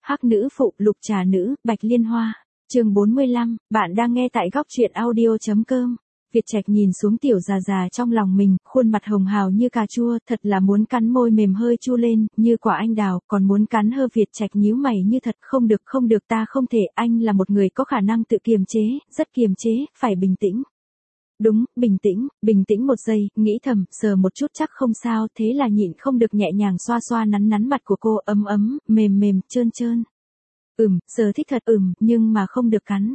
Hắc nữ phụ, lục trà nữ, bạch liên hoa. Chương 45, bạn đang nghe tại góc truyện audio.com. Việt Trạch nhìn xuống tiểu già già trong lòng mình, khuôn mặt hồng hào như cà chua, thật là muốn cắn môi mềm hơi chu lên, như quả anh đào, còn muốn cắn hơ. Việt Trạch nhíu mày như thật, không được ta không thể, anh là một người có khả năng tự kiềm chế, rất kiềm chế, phải bình tĩnh. Đúng, bình tĩnh một giây, nghĩ thầm, sờ một chút chắc không sao, thế là nhịn không được nhẹ nhàng xoa xoa nắn mặt của cô, ấm, mềm, trơn. Giờ thích thật, nhưng mà không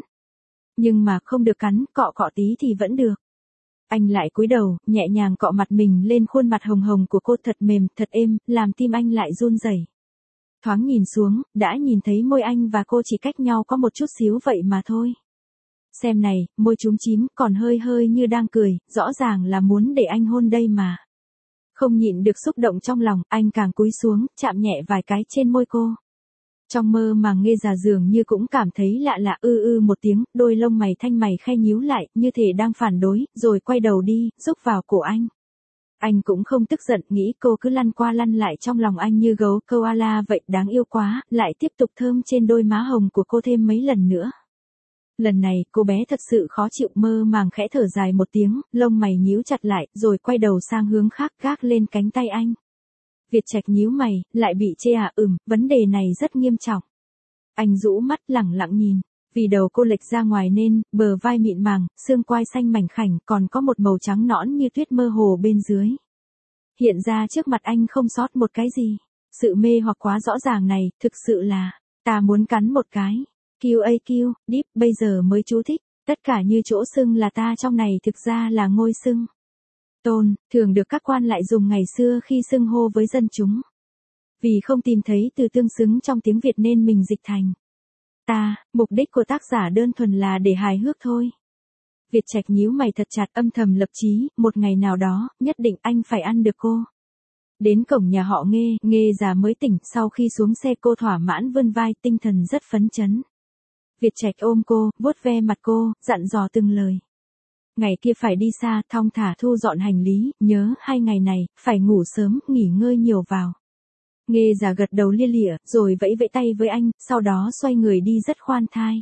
được cắn, cọ tí thì vẫn được. Anh lại cúi đầu, nhẹ nhàng cọ mặt mình lên khuôn mặt hồng hồng của cô, thật mềm, thật êm, làm tim anh lại run rẩy. Thoáng nhìn xuống, đã nhìn thấy môi anh và cô chỉ cách nhau có một chút xíu vậy mà thôi. Xem này, môi chúm chím, còn hơi như đang cười, rõ ràng là muốn để anh hôn đây mà. Không nhịn được xúc động trong lòng, anh càng cúi xuống, chạm nhẹ vài cái trên môi cô. Trong mơ màng Nghê Già dường như cũng cảm thấy lạ một tiếng, đôi lông mày thanh mày khe nhíu lại, như thể đang phản đối, rồi quay đầu đi, rúc vào cổ anh. Anh cũng không tức giận, nghĩ cô cứ lăn qua lăn lại trong lòng anh như gấu koala vậy, đáng yêu quá, lại tiếp tục thơm trên đôi má hồng của cô thêm mấy lần nữa. Lần này, cô bé thật sự khó chịu, mơ màng khẽ thở dài một tiếng, lông mày nhíu chặt lại, rồi quay đầu sang hướng khác, gác lên cánh tay anh. Việt Trạch nhíu mày, lại bị chê à? Vấn đề này rất nghiêm trọng. Anh rũ mắt lẳng lặng nhìn, vì đầu cô lệch ra ngoài nên, bờ vai mịn màng, xương quai xanh mảnh khảnh, còn có một màu trắng nõn như tuyết mơ hồ bên dưới. Hiện ra trước mặt anh không sót một cái gì. Sự mê hoặc quá rõ ràng này, thực sự là, ta muốn cắn một cái. QAQ, deep, bây giờ mới chú thích, tất cả như chỗ sưng là ta trong này thực ra là ngôi sưng. Tôn, thường được các quan lại dùng ngày xưa khi xưng hô với dân chúng. Vì không tìm thấy từ tương xứng trong tiếng Việt nên mình dịch thành ta, mục đích của tác giả đơn thuần là để hài hước thôi. Việt Trạch nhíu mày thật chặt, âm thầm lập chí, một ngày nào đó, nhất định anh phải ăn được cô. Đến cổng nhà họ Nghê già mới tỉnh, sau khi xuống xe cô thỏa mãn vươn vai, tinh thần rất phấn chấn. Việt Trạch ôm cô, vuốt ve mặt cô, dặn dò từng lời. Ngày kia phải đi xa, thong thả thu dọn hành lý, nhớ 2 ngày này, phải ngủ sớm, nghỉ ngơi nhiều vào. Nghê già gật đầu lia lịa, rồi vẫy tay với anh, sau đó xoay người đi rất khoan thai.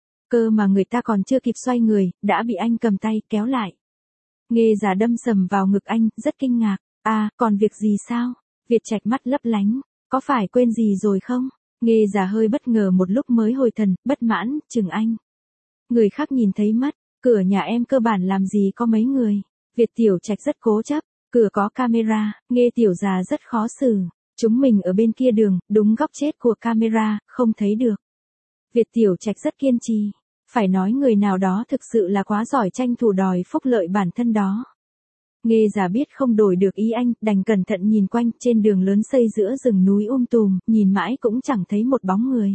Cơ mà người ta còn chưa kịp xoay người, đã bị anh cầm tay, kéo lại. Nghê già đâm sầm vào ngực anh, rất kinh ngạc. À, còn việc gì sao? Việt Trạch mắt lấp lánh, có phải quên gì rồi không? Nghê già hơi bất ngờ một lúc mới hồi thần, bất mãn, chừng anh. Người khác nhìn thấy mất, cửa nhà em cơ bản làm gì có mấy người. Việt Tiểu Trạch rất cố chấp, cửa có camera, Nghê tiểu già rất khó xử. Chúng mình ở bên kia đường, đúng góc chết của camera, không thấy được. Việt Tiểu Trạch rất kiên trì, phải nói người nào đó thực sự là quá giỏi tranh thủ đòi phúc lợi bản thân đó. Nghê già biết không đổi được ý anh, đành cẩn thận nhìn quanh, trên đường lớn xây giữa rừng núi tùm, nhìn mãi cũng chẳng thấy một bóng người.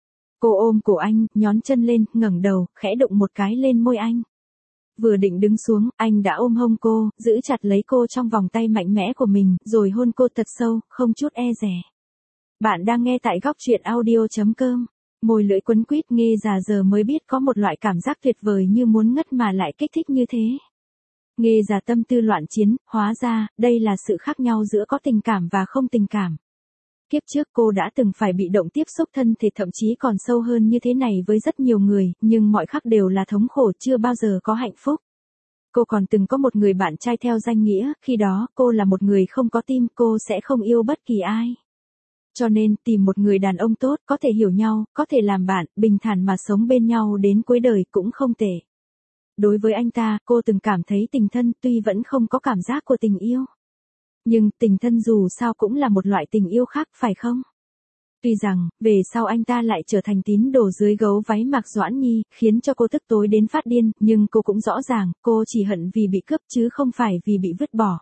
Cô ôm cổ anh, nhón chân lên, ngẩng đầu, khẽ đụng một cái lên môi anh. Vừa định đứng xuống, anh đã ôm hông cô, giữ chặt lấy cô trong vòng tay mạnh mẽ của mình, rồi hôn cô thật sâu, không chút e dè. Bạn đang nghe tại góc truyện audio.com. Môi lưỡi quấn quýt, Nghê già giờ mới biết có một loại cảm giác tuyệt vời như muốn ngất mà lại kích thích như thế. Nghê già tâm tư loạn chiến, hóa ra, đây là sự khác nhau giữa có tình cảm và không tình cảm. Kiếp trước cô đã từng phải bị động tiếp xúc thân thể, thậm chí còn sâu hơn như thế này với rất nhiều người, nhưng mọi khắc đều là thống khổ, chưa bao giờ có hạnh phúc. Cô còn từng có một người bạn trai theo danh nghĩa, khi đó cô là một người không có tim, cô sẽ không yêu bất kỳ ai. Cho nên, tìm một người đàn ông tốt, có thể hiểu nhau, có thể làm bạn, bình thản mà sống bên nhau đến cuối đời cũng không tệ. Đối với anh ta, cô từng cảm thấy tình thân, tuy vẫn không có cảm giác của tình yêu. Nhưng, tình thân dù sao cũng là một loại tình yêu khác, phải không? Tuy rằng, về sau anh ta lại trở thành tín đồ dưới gấu váy Mạc Doãn Nhi, khiến cho cô tức tối đến phát điên, nhưng cô cũng rõ ràng, cô chỉ hận vì bị cướp chứ không phải vì bị vứt bỏ.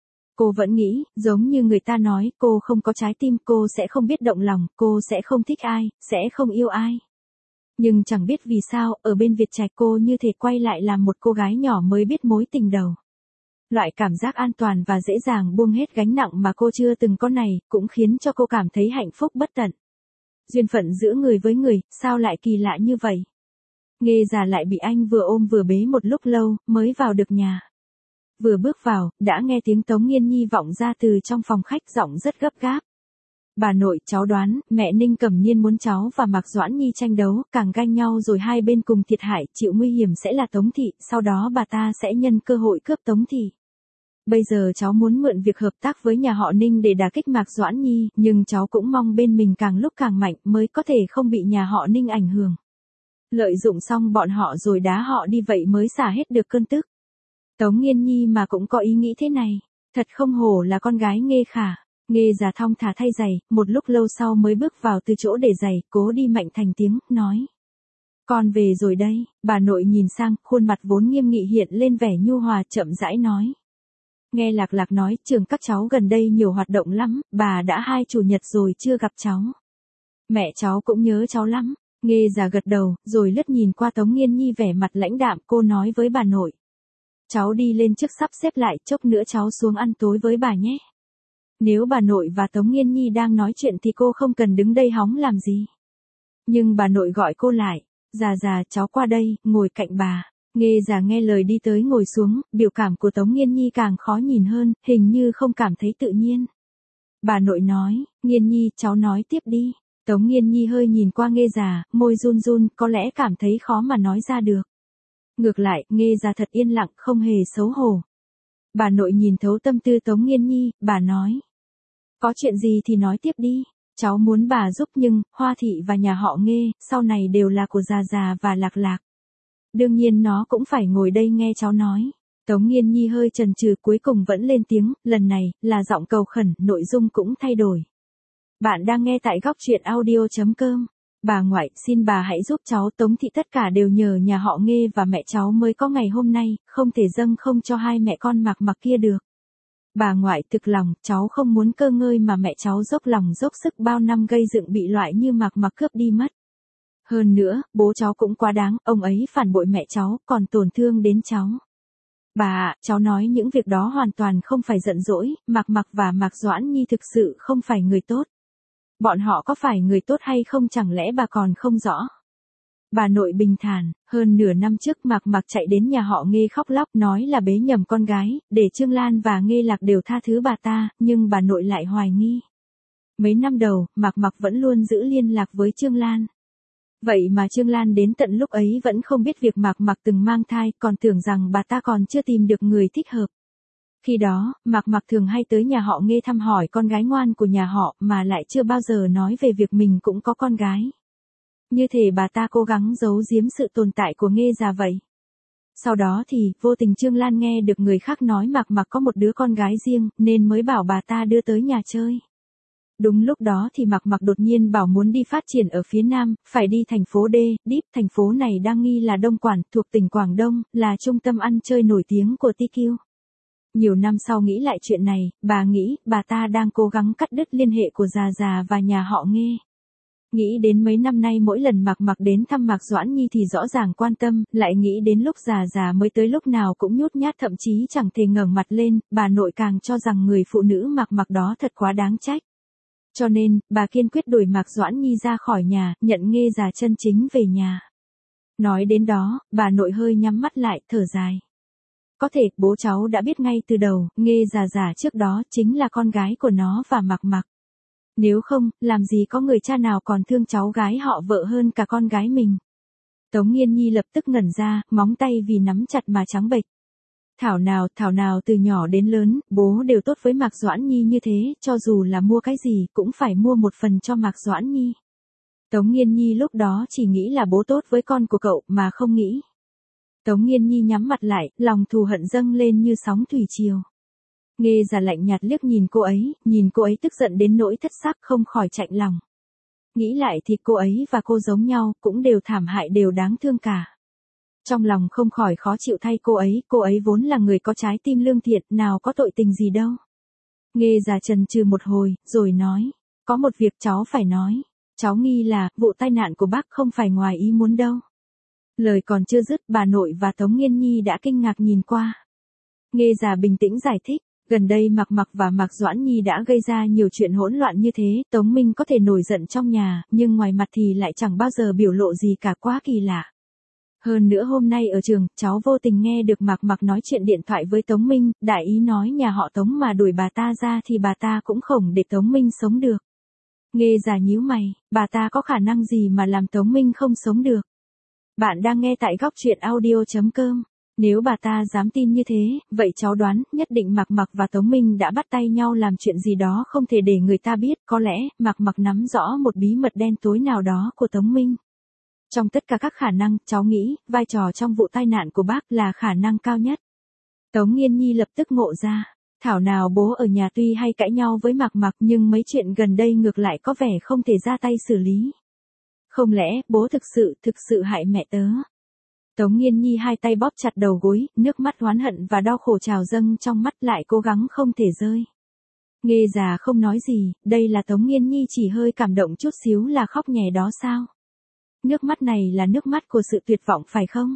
Cô vẫn nghĩ, giống như người ta nói, cô không có trái tim, cô sẽ không biết động lòng, cô sẽ không thích ai, sẽ không yêu ai. Nhưng chẳng biết vì sao, ở bên Việt Trạch cô như thể quay lại làm một cô gái nhỏ mới biết mối tình đầu. Loại cảm giác an toàn và dễ dàng buông hết gánh nặng mà cô chưa từng có này, cũng khiến cho cô cảm thấy hạnh phúc bất tận. Duyên phận giữa người với người, sao lại kỳ lạ như vậy? Nghê già lại bị anh vừa ôm vừa bế một lúc lâu, mới vào được nhà. Vừa bước vào, đã nghe tiếng Tống Nghiên Nhi vọng ra từ trong phòng khách, giọng rất gấp gáp. Bà nội, cháu đoán, mẹ Ninh Cẩm Niên muốn cháu và Mạc Doãn Nhi tranh đấu, càng ganh nhau rồi hai bên cùng thiệt hại, chịu nguy hiểm sẽ là Tống Thị, sau đó bà ta sẽ nhân cơ hội cướp Tống Thị. Bây giờ cháu muốn mượn việc hợp tác với nhà họ Ninh để đả kích Mạc Doãn Nhi, nhưng cháu cũng mong bên mình càng lúc càng mạnh mới có thể không bị nhà họ Ninh ảnh hưởng. Lợi dụng xong bọn họ rồi đá họ đi vậy mới xả hết được cơn tức. Tống Nghiên Nhi mà cũng có ý nghĩ thế này, thật không hổ là con gái Nghê Khả. Nghê già thong thả thay giày, một lúc lâu sau mới bước vào từ chỗ để giày, cố đi mạnh thành tiếng, nói. Con về rồi đây, bà nội nhìn sang, khuôn mặt vốn nghiêm nghị hiện lên vẻ nhu hòa chậm rãi nói. Nghe Lạc Lạc nói, trường các cháu gần đây nhiều hoạt động lắm, bà đã 2 chủ nhật rồi chưa gặp cháu. Mẹ cháu cũng nhớ cháu lắm. Nghê già gật đầu, rồi lướt nhìn qua Tống Nghiên Nhi vẻ mặt lãnh đạm, cô nói với bà nội. Cháu đi lên trước sắp xếp lại, chốc nữa cháu xuống ăn tối với bà nhé. Nếu bà nội và Tống Nghiên Nhi đang nói chuyện thì cô không cần đứng đây hóng làm gì. Nhưng bà nội gọi cô lại, già cháu qua đây, ngồi cạnh bà. Nghê già nghe lời đi tới ngồi xuống, biểu cảm của Tống Nghiên Nhi càng khó nhìn hơn, hình như không cảm thấy tự nhiên. Bà nội nói, Nghiên Nhi, cháu nói tiếp đi. Tống Nghiên Nhi hơi nhìn qua Nghê già, môi run run, có lẽ cảm thấy khó mà nói ra được. Ngược lại, Nghê già thật yên lặng, không hề xấu hổ. Bà nội nhìn thấu tâm tư Tống Nghiên Nhi, bà nói. Có chuyện gì thì nói tiếp đi, cháu muốn bà giúp nhưng, Hoa Thị và nhà họ Nghê, sau này đều là của già và Lạc Lạc. Đương nhiên nó cũng phải ngồi đây nghe cháu nói. Tống Nghiên Nhi hơi chần chừ cuối cùng vẫn lên tiếng, lần này, là giọng cầu khẩn, nội dung cũng thay đổi. Bạn đang nghe tại góc truyện audio.com. Bà ngoại, xin bà hãy giúp cháu Tống Thị tất cả đều nhờ nhà họ Nghê và mẹ cháu mới có ngày hôm nay, không thể dâng không cho hai mẹ con Mạc kia được. Bà ngoại thực lòng, cháu không muốn cơ ngơi mà mẹ cháu dốc lòng dốc sức bao năm gây dựng bị loại như Mạc cướp đi mất. Hơn nữa, bố cháu cũng quá đáng, ông ấy phản bội mẹ cháu, còn tổn thương đến cháu. Bà ạ, cháu nói những việc đó hoàn toàn không phải giận dỗi, Mạc và Mạc Doãn Nhi thực sự không phải người tốt. Bọn họ có phải người tốt hay không chẳng lẽ bà còn không rõ. Bà nội bình thản, hơn nửa năm trước Mạc chạy đến nhà họ Nghê khóc lóc nói là bế nhầm con gái, để Trương Lan và Nghê Lạc đều tha thứ bà ta, nhưng bà nội lại hoài nghi. Mấy năm đầu, Mạc vẫn luôn giữ liên lạc với Trương Lan. Vậy mà Trương Lan đến tận lúc ấy vẫn không biết việc Mạc từng mang thai, còn tưởng rằng bà ta còn chưa tìm được người thích hợp. Khi đó, Mạc thường hay tới nhà họ Nghê thăm hỏi con gái ngoan của nhà họ mà lại chưa bao giờ nói về việc mình cũng có con gái. Như thể bà ta cố gắng giấu giếm sự tồn tại của Nghê già vậy. Sau đó thì, vô tình Trương Lan nghe được người khác nói Mạc có một đứa con gái riêng, nên mới bảo bà ta đưa tới nhà chơi. Đúng lúc đó thì Mạc đột nhiên bảo muốn đi phát triển ở phía Nam, phải đi thành phố Deep, thành phố này đang nghi là Đông Quản, thuộc tỉnh Quảng Đông, là trung tâm ăn chơi nổi tiếng của TQ. Nhiều năm sau nghĩ lại chuyện này, bà nghĩ, bà ta đang cố gắng cắt đứt liên hệ của già và nhà họ Nghê. Nghĩ đến mấy năm nay mỗi lần Mạc đến thăm Mạc Doãn Nhi thì rõ ràng quan tâm, lại nghĩ đến lúc già mới tới lúc nào cũng nhút nhát thậm chí chẳng thể ngẩng mặt lên, bà nội càng cho rằng người phụ nữ Mạc đó thật quá đáng trách. Cho nên, bà kiên quyết đuổi Mạc Doãn Nhi ra khỏi nhà, nhận Nghê già chân chính về nhà. Nói đến đó, bà nội hơi nhắm mắt lại, thở dài. Có thể, bố cháu đã biết ngay từ đầu, Nghê già trước đó chính là con gái của nó và Mạc. Nếu không, làm gì có người cha nào còn thương cháu gái họ vợ hơn cả con gái mình. Tống Nghiên Nhi lập tức ngẩn ra, móng tay vì nắm chặt mà trắng bệch. Thảo nào từ nhỏ đến lớn, bố đều tốt với Mạc Doãn Nhi như thế, cho dù là mua cái gì cũng phải mua một phần cho Mạc Doãn Nhi. Tống Nghiên Nhi lúc đó chỉ nghĩ là bố tốt với con của cậu mà không nghĩ. Tống Nghiên Nhi nhắm mặt lại, lòng thù hận dâng lên như sóng thủy triều. Nghê già lạnh nhạt liếc nhìn cô ấy tức giận đến nỗi thất sắc không khỏi chạnh lòng. Nghĩ lại thì cô ấy và cô giống nhau, cũng đều thảm hại đều đáng thương cả. Trong lòng không khỏi khó chịu thay cô ấy vốn là người có trái tim lương thiện, nào có tội tình gì đâu. Nghê già chần chừ một hồi, rồi nói, có một việc cháu phải nói, cháu nghi là, vụ tai nạn của bác không phải ngoài ý muốn đâu. Lời còn chưa dứt, bà nội và Tống Nghiên Nhi đã kinh ngạc nhìn qua. Nghê già bình tĩnh giải thích, gần đây Mạc và Mạc Doãn Nhi đã gây ra nhiều chuyện hỗn loạn như thế, Tống Minh có thể nổi giận trong nhà, nhưng ngoài mặt thì lại chẳng bao giờ biểu lộ gì cả, quá kỳ lạ. Hơn nữa hôm nay ở trường, cháu vô tình nghe được Mạc nói chuyện điện thoại với Tống Minh, đại ý nói nhà họ Tống mà đuổi bà ta ra thì bà ta cũng không để Tống Minh sống được. Nghe già nhíu mày, bà ta có khả năng gì mà làm Tống Minh không sống được? Bạn đang nghe tại góc truyện audio.com. Nếu bà ta dám tin như thế, vậy cháu đoán nhất định Mạc Mạc và Tống Minh đã bắt tay nhau làm chuyện gì đó không thể để người ta biết. Có lẽ Mạc Mạc nắm rõ một bí mật đen tối nào đó của Tống Minh. Trong tất cả các khả năng, cháu nghĩ vai trò trong vụ tai nạn của bác là khả năng cao nhất. Tống Nghiên Nhi lập tức ngộ ra. Thảo nào bố ở nhà tuy hay cãi nhau với Mạc Mạc nhưng mấy chuyện gần đây ngược lại có vẻ không thể ra tay xử lý. Không lẽ bố thực sự hại mẹ tớ? Tống Nghiên Nhi hai tay bóp chặt đầu gối, nước mắt oán hận và đau khổ trào dâng trong mắt lại cố gắng không thể rơi. Nghe già không nói gì, đây là Tống Nghiên Nhi chỉ hơi cảm động chút xíu là khóc nhè đó sao? Nước mắt này là nước mắt của sự tuyệt vọng phải không?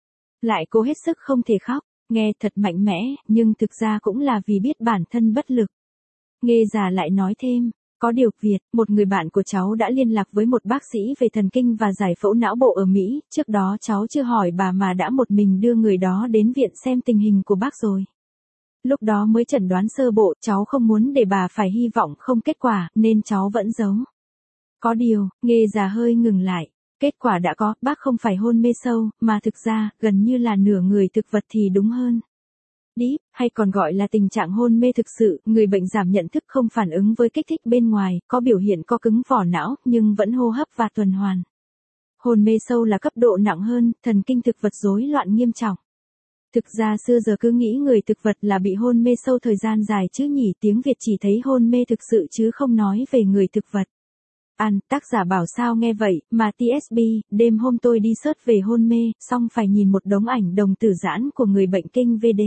Lại cố hết sức không thể khóc, nghe thật mạnh mẽ, nhưng thực ra cũng là vì biết bản thân bất lực. Nghe già lại nói thêm, có điều Việt, một người bạn của cháu đã liên lạc với một bác sĩ về thần kinh và giải phẫu não bộ ở Mỹ, trước đó cháu chưa hỏi bà mà đã một mình đưa người đó đến viện xem tình hình của bác rồi. Lúc đó mới chẩn đoán sơ bộ, cháu không muốn để bà phải hy vọng không kết quả, nên cháu vẫn giấu. Có điều, nghe già hơi ngừng lại. Kết quả đã có, bác không phải hôn mê sâu, mà thực ra, gần như là nửa người thực vật thì đúng hơn. Deep, hay còn gọi là tình trạng hôn mê thực sự, người bệnh giảm nhận thức không phản ứng với kích thích bên ngoài, có biểu hiện co cứng vỏ não, nhưng vẫn hô hấp và tuần hoàn. Hôn mê sâu là cấp độ nặng hơn, thần kinh thực vật rối loạn nghiêm trọng. Thực ra xưa giờ cứ nghĩ người thực vật là bị hôn mê sâu thời gian dài chứ nhỉ, tiếng Việt chỉ thấy hôn mê thực sự chứ không nói về người thực vật. Tác giả bảo sao nghe vậy, mà TSB, đêm hôm tôi đi search về hôn mê, xong phải nhìn một đống ảnh đồng tử giãn của người bệnh kinh VD.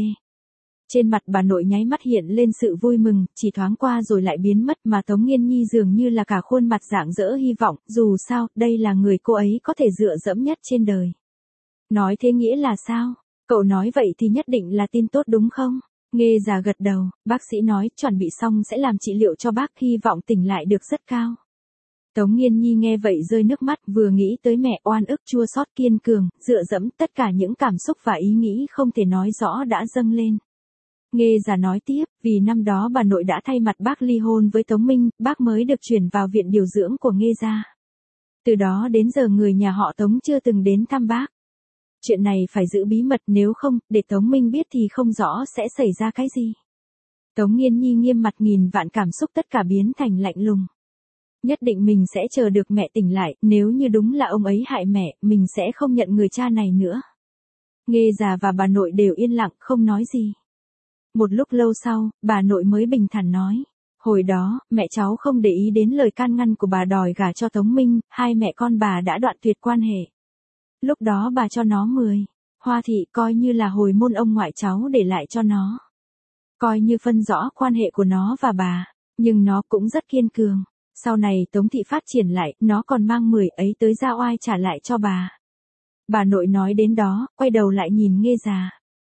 Trên mặt bà nội nháy mắt hiện lên sự vui mừng, chỉ thoáng qua rồi lại biến mất mà Tống Nghiên Nhi dường như là cả khuôn mặt rạng rỡ hy vọng, dù sao, đây là người cô ấy có thể dựa dẫm nhất trên đời. Nói thế nghĩa là sao? Cậu nói vậy thì nhất định là tin tốt đúng không? Nghe già gật đầu, bác sĩ nói chuẩn bị xong sẽ làm trị liệu cho bác, hy vọng tỉnh lại được rất cao. Tống Nghiên Nhi nghe vậy rơi nước mắt, vừa nghĩ tới mẹ oan ức chua xót kiên cường, dựa dẫm tất cả những cảm xúc và ý nghĩ không thể nói rõ đã dâng lên. Nghe già nói tiếp, vì năm đó bà nội đã thay mặt bác ly hôn với Tống Minh, bác mới được chuyển vào viện điều dưỡng của Nghe gia. Từ đó đến giờ người nhà họ Tống chưa từng đến thăm bác. Chuyện này phải giữ bí mật, nếu không, để Tống Minh biết thì không rõ sẽ xảy ra cái gì. Tống Nghiên Nhi nghiêm mặt nghìn vạn cảm xúc tất cả biến thành lạnh lùng. Nhất định mình sẽ chờ được mẹ tỉnh lại, nếu như đúng là ông ấy hại mẹ, mình sẽ không nhận người cha này nữa. Nghe già và bà nội đều yên lặng, không nói gì. Một lúc lâu sau, bà nội mới bình thản nói. Hồi đó, mẹ cháu không để ý đến lời can ngăn của bà đòi gả cho Tống Minh, hai mẹ con bà đã đoạn tuyệt quan hệ. Lúc đó bà cho nó 10 hoa thị, coi như là hồi môn ông ngoại cháu để lại cho nó. Coi như phân rõ quan hệ của nó và bà, nhưng nó cũng rất kiên cường. Sau này Tống thị phát triển lại, nó còn mang 10 ấy tới ra oai trả lại cho bà. Bà nội nói đến đó, quay đầu lại nhìn Nghe già.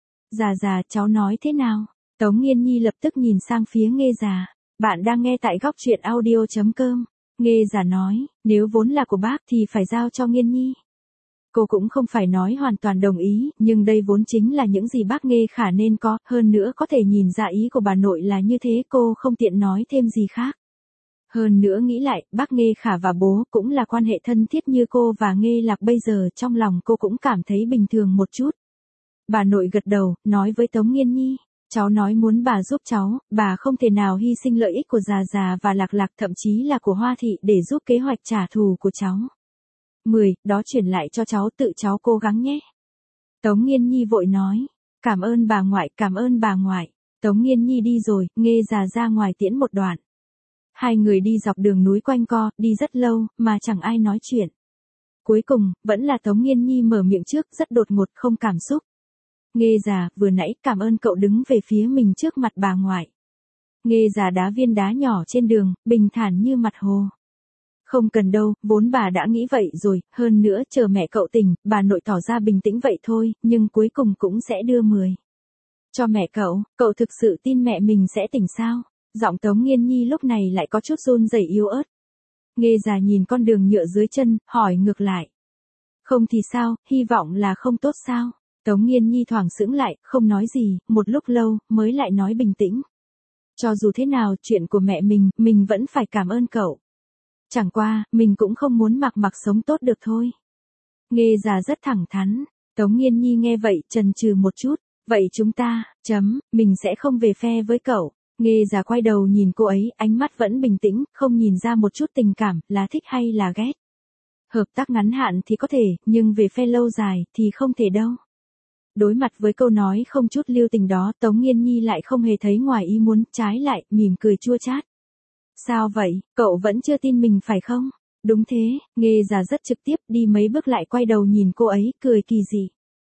Già, cháu nói thế nào? Tống Nghiên Nhi lập tức nhìn sang phía Nghe già. Bạn đang nghe tại góc truyện audio.com. Nghe già nói, nếu vốn là của bác thì phải giao cho Nghiên Nhi. Cô cũng không phải nói hoàn toàn đồng ý, nhưng đây vốn chính là những gì bác Nghe Khả nên có, hơn nữa có thể nhìn ra ý của bà nội là như thế, cô không tiện nói thêm gì khác. Hơn nữa nghĩ lại, bác Nghe Khả và bố cũng là quan hệ thân thiết như cô và Nghe Lạc bây giờ, trong lòng cô cũng cảm thấy bình thường một chút. Bà nội gật đầu, nói với Tống Nghiên Nhi, cháu nói muốn bà giúp cháu, bà không thể nào hy sinh lợi ích của già và Lạc, thậm chí là của Hoa thị để giúp kế hoạch trả thù của cháu. 10, đó chuyển lại cho cháu, tự cháu cố gắng nhé. Tống Nghiên Nhi vội nói, cảm ơn bà ngoại, cảm ơn bà ngoại. Tống Nghiên Nhi đi rồi, Nghe già ra ngoài tiễn một đoạn. Hai người đi dọc đường núi quanh co, đi rất lâu, mà chẳng ai nói chuyện. Cuối cùng, vẫn là Tống Nghiên Nhi mở miệng trước, rất đột ngột, không cảm xúc. Nghe già, vừa nãy cảm ơn cậu đứng về phía mình trước mặt bà ngoại. Nghe già đá viên đá nhỏ trên đường, bình thản như mặt hồ. Không cần đâu, vốn bà đã nghĩ vậy rồi, hơn nữa chờ mẹ cậu tỉnh, bà nội tỏ ra bình tĩnh vậy thôi, nhưng cuối cùng cũng sẽ đưa 10 cho mẹ cậu thực sự tin mẹ mình sẽ tỉnh sao? Giọng Tống Nghiên Nhi lúc này lại có chút run rẩy yếu ớt. Nghe già nhìn con đường nhựa dưới chân, hỏi ngược lại. Không thì sao, hy vọng là không tốt sao? Tống Nghiên Nhi thoảng sững lại, không nói gì, một lúc lâu, mới lại nói bình tĩnh. Cho dù thế nào, chuyện của mẹ mình vẫn phải cảm ơn cậu. Chẳng qua, mình cũng không muốn mặc sống tốt được thôi. Nghê già rất thẳng thắn. Tống Nghiên Nhi nghe vậy chần chừ một chút. Vậy chúng ta, mình sẽ không về phe với cậu. Nghê già quay đầu nhìn cô ấy, ánh mắt vẫn bình tĩnh, không nhìn ra một chút tình cảm, là thích hay là ghét. Hợp tác ngắn hạn thì có thể, nhưng về phe lâu dài thì không thể đâu. Đối mặt với câu nói không chút lưu tình đó, Tống Nghiên Nhi lại không hề thấy ngoài ý muốn, trái lại, mỉm cười chua chát. Sao vậy, cậu vẫn chưa tin mình phải không? Đúng thế, Nghê già rất trực tiếp, đi mấy bước lại quay đầu nhìn cô ấy, cười kỳ dị.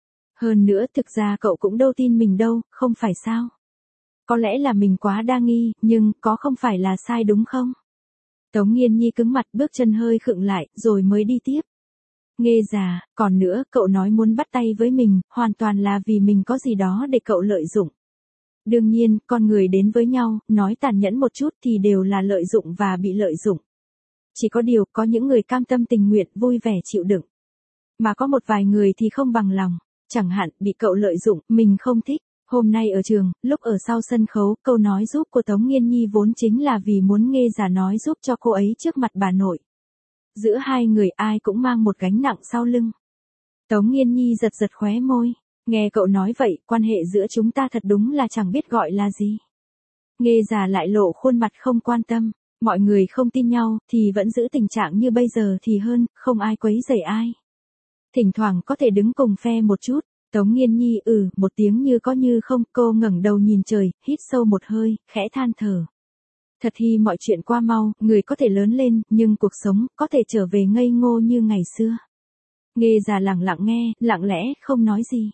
Hơn nữa thực ra cậu cũng đâu tin mình đâu, không phải sao? Có lẽ là mình quá đa nghi, nhưng có không phải là sai đúng không? Tống Nghiên Nhi cứng mặt, bước chân hơi khựng lại, rồi mới đi tiếp. Nghê già, còn nữa, cậu nói muốn bắt tay với mình, hoàn toàn là vì mình có gì đó để cậu lợi dụng. Đương nhiên, con người đến với nhau, nói tàn nhẫn một chút thì đều là lợi dụng và bị lợi dụng. Chỉ có điều, có những người cam tâm tình nguyện, vui vẻ chịu đựng. Mà có một vài người thì không bằng lòng. Chẳng hạn, bị cậu lợi dụng, mình không thích. Hôm nay ở trường, lúc ở sau sân khấu, câu nói giúp của Tống Nghiên Nhi vốn chính là vì muốn Nghê già nói giúp cho cô ấy trước mặt bà nội. Giữa hai người ai cũng mang một gánh nặng sau lưng. Tống Nghiên Nhi giật giật khóe môi. Nghe cậu nói vậy, quan hệ giữa chúng ta thật đúng là chẳng biết gọi là gì. Nghê già lại lộ khuôn mặt không quan tâm. Mọi người không tin nhau, thì vẫn giữ tình trạng như bây giờ thì hơn, không ai quấy rầy ai. Thỉnh thoảng có thể đứng cùng phe một chút. Tống Nghiên Nhi một tiếng như có như không, cô ngẩng đầu nhìn trời, hít sâu một hơi, khẽ than thở. Thật hi mọi chuyện qua mau, người có thể lớn lên, nhưng cuộc sống có thể trở về ngây ngô như ngày xưa. Nghê già lặng lặng nghe, lặng lẽ, không nói gì.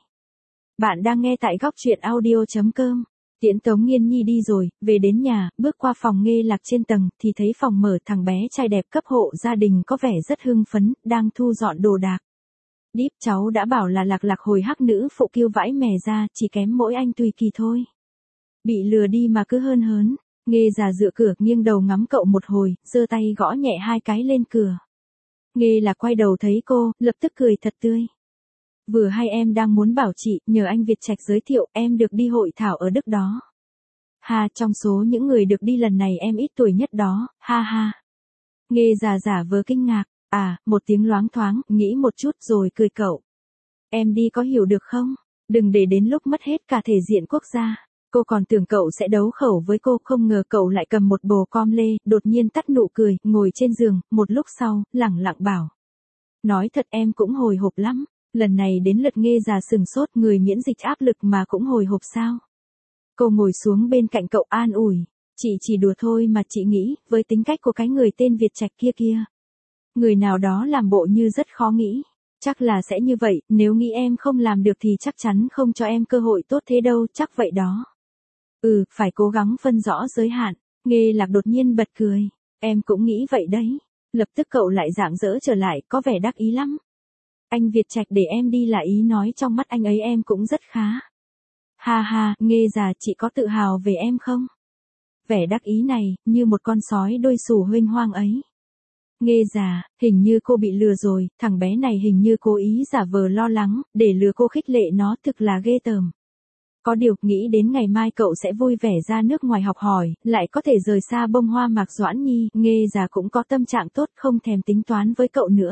Bạn đang nghe tại góc truyện audio.com. Tiễn Tống Nghiên Nhi đi rồi, về đến nhà, bước qua phòng Nghê Lạc trên tầng, thì thấy phòng mở, thằng bé trai đẹp cấp hộ gia đình có vẻ rất hưng phấn, đang thu dọn đồ đạc. Đíp, cháu đã bảo là Lạc hồi hắc nữ phụ kêu vãi mè ra, chỉ kém mỗi anh Tùy Kỳ thôi. Bị lừa đi mà cứ hơn hớn. Nghê già dựa cửa, nghiêng đầu ngắm cậu một hồi, giơ tay gõ nhẹ hai cái lên cửa. Nghê Lạc quay đầu thấy cô, lập tức cười thật tươi. Vừa hay em đang muốn bảo chị, nhờ anh Việt Trạch giới thiệu, em được đi hội thảo ở Đức đó. Ha, trong số những người được đi lần này em ít tuổi nhất đó, ha ha. Nghê già giả vờ kinh ngạc. Một tiếng loáng thoáng, nghĩ một chút rồi cười cậu. Em đi có hiểu được không? Đừng để đến lúc mất hết cả thể diện quốc gia. Cô còn tưởng cậu sẽ đấu khẩu với cô, không ngờ cậu lại cầm một bồ com lê, đột nhiên tắt nụ cười, ngồi trên giường, một lúc sau, lẳng lặng bảo. Nói thật em cũng hồi hộp lắm, lần này đến lượt Nghê già sừng sốt, người miễn dịch áp lực mà cũng hồi hộp sao? Cô ngồi xuống bên cạnh cậu an ủi. Chị chỉ đùa thôi mà chị nghĩ, với tính cách của cái người tên Việt Trạch kia. Người nào đó làm bộ như rất khó nghĩ. Chắc là sẽ như vậy, nếu nghĩ em không làm được thì chắc chắn không cho em cơ hội tốt thế đâu, chắc vậy đó. Phải cố gắng phân rõ giới hạn. Nghê Lạc đột nhiên bật cười. Em cũng nghĩ vậy đấy. Lập tức cậu lại rạng rỡ trở lại, có vẻ đắc ý lắm. Anh Việt Trạch để em đi là ý nói trong mắt anh ấy em cũng rất khá. Ha ha, Nghê già, chị có tự hào về em không? Vẻ đắc ý này, như một con sói đôi sù huênh hoang ấy. Nghê già, hình như cô bị lừa rồi, thằng bé này hình như cố ý giả vờ lo lắng, để lừa cô khích lệ nó, thực là ghê tởm. Có điều, nghĩ đến ngày mai cậu sẽ vui vẻ ra nước ngoài học hỏi, lại có thể rời xa bông hoa Mạc Doãn Nhi, Nghê già cũng có tâm trạng tốt, không thèm tính toán với cậu nữa.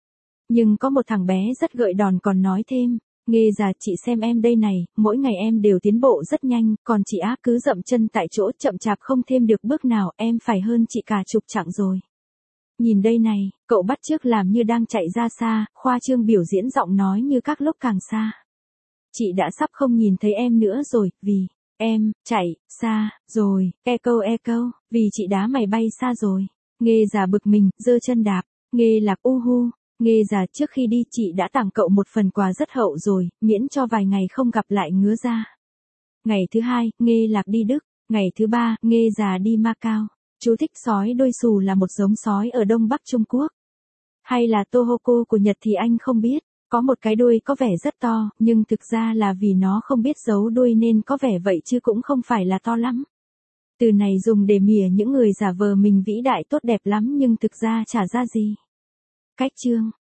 Nhưng có một thằng bé rất gợi đòn còn nói thêm. Nghê già, chị xem em đây này, mỗi ngày em đều tiến bộ rất nhanh, còn chị á cứ dậm chân tại chỗ, chậm chạp không thêm được bước nào, em phải hơn chị cả chục chặng rồi. Nhìn đây này, cậu bắt chước làm như đang chạy ra xa, khoa trương biểu diễn giọng nói như các lúc càng xa. Chị đã sắp không nhìn thấy em nữa rồi, vì em chạy xa rồi, e câu, vì chị đá mày bay xa rồi. Nghê già bực mình, giơ chân đạp. Nghê Lạc Nghê già, trước khi đi chị đã tặng cậu một phần quà rất hậu rồi, miễn cho vài ngày không gặp lại ngứa ra. Ngày thứ hai, Nghê Lạc đi Đức. Ngày thứ ba, Nghê già đi Macau. Chú thích sói đôi xù là một giống sói ở Đông Bắc Trung Quốc. Hay là Tohoku của Nhật thì anh không biết. Có một cái đuôi có vẻ rất to, nhưng thực ra là vì nó không biết giấu đuôi nên có vẻ vậy chứ cũng không phải là to lắm. Từ này dùng để mỉa những người giả vờ mình vĩ đại tốt đẹp lắm nhưng thực ra chả ra gì. Cách chương